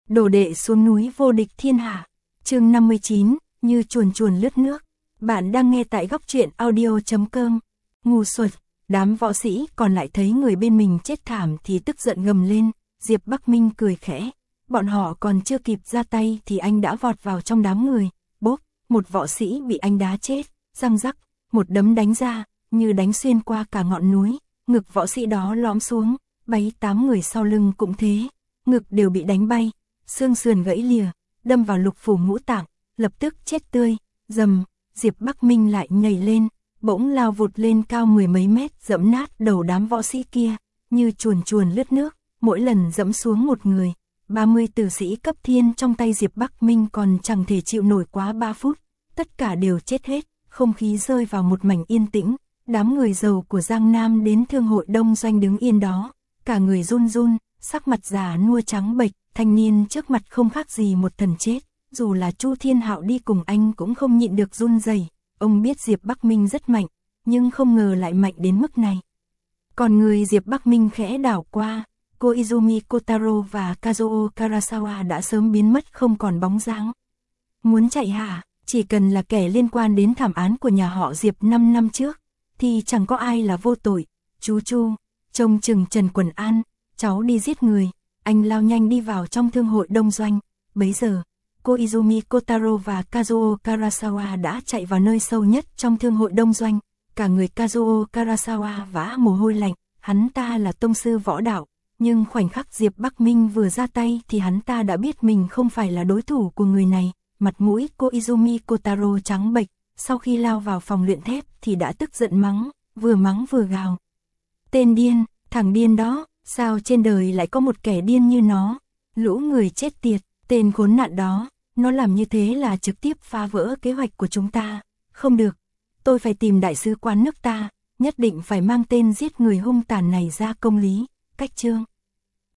Đồ đệ xuống núi vô địch thiên hạ. Chương 59, như chuồn chuồn lướt nước. Bạn đang nghe tại góc truyện audio.com. Ngu xuẩn, đám võ sĩ còn lại thấy người bên mình chết thảm thì tức giận gầm lên. Diệp Bắc Minh cười khẽ. Bọn họ còn chưa kịp ra tay thì anh đã vọt vào trong đám người. Bốp, một võ sĩ bị anh đá chết. Răng rắc, một đấm đánh ra, như đánh xuyên qua cả ngọn núi. Ngực võ sĩ đó lõm xuống, 7-8 người sau lưng cũng thế. Ngực đều bị đánh bay, xương sườn gãy lìa, đâm vào lục phủ ngũ tạng, lập tức chết tươi. Dầm, Diệp Bắc Minh lại nhảy lên, bỗng lao vụt lên cao mười mấy mét, dẫm nát đầu đám võ sĩ kia, như chuồn chuồn lướt nước, mỗi lần dẫm xuống một người. 30 tử sĩ cấp thiên trong tay Diệp Bắc Minh còn chẳng thể chịu nổi quá 3 phút, tất cả đều chết hết, không khí rơi vào một mảnh yên tĩnh. Đám người giàu của Giang Nam đến thương hội đông doanh đứng yên đó, cả người run run, sắc mặt già nua trắng bệch, thanh niên trước mặt không khác gì một thần chết, dù là Chu Thiên Hạo đi cùng anh cũng không nhịn được run rẩy. Ông biết Diệp Bắc Minh rất mạnh, nhưng không ngờ lại mạnh đến mức này. Còn người Diệp Bắc Minh khẽ đảo qua, Koizumi Kotaro và Kazuo Karasawa đã sớm biến mất không còn bóng dáng. Muốn chạy hả? Chỉ cần là kẻ liên quan đến thảm án của nhà họ Diệp 5 năm trước, thì chẳng có ai là vô tội. Chú Chu, trông chừng Trần Quần An, cháu đi giết người. Anh lao nhanh đi vào trong thương hội đông doanh. Bấy giờ, Koizumi Kotaro và Kazuo Karasawa đã chạy vào nơi sâu nhất trong thương hội đông doanh. Cả người Kazuo Karasawa vã mồ hôi lạnh, hắn ta là tông sư võ đạo. Nhưng khoảnh khắc Diệp Bắc Minh vừa ra tay thì hắn ta đã biết mình không phải là đối thủ của người này. Mặt mũi Koizumi Kotaro trắng bệch, sau khi lao vào phòng luyện thép thì đã tức giận mắng vừa gào. Tên điên, thằng điên đó, sao trên đời lại có một kẻ điên như nó? Lũ người chết tiệt, tên khốn nạn đó, nó làm như thế là trực tiếp phá vỡ kế hoạch của chúng ta. Không được, tôi phải tìm đại sứ quán nước ta, nhất định phải mang tên giết người hung tàn này ra công lý. Cách chương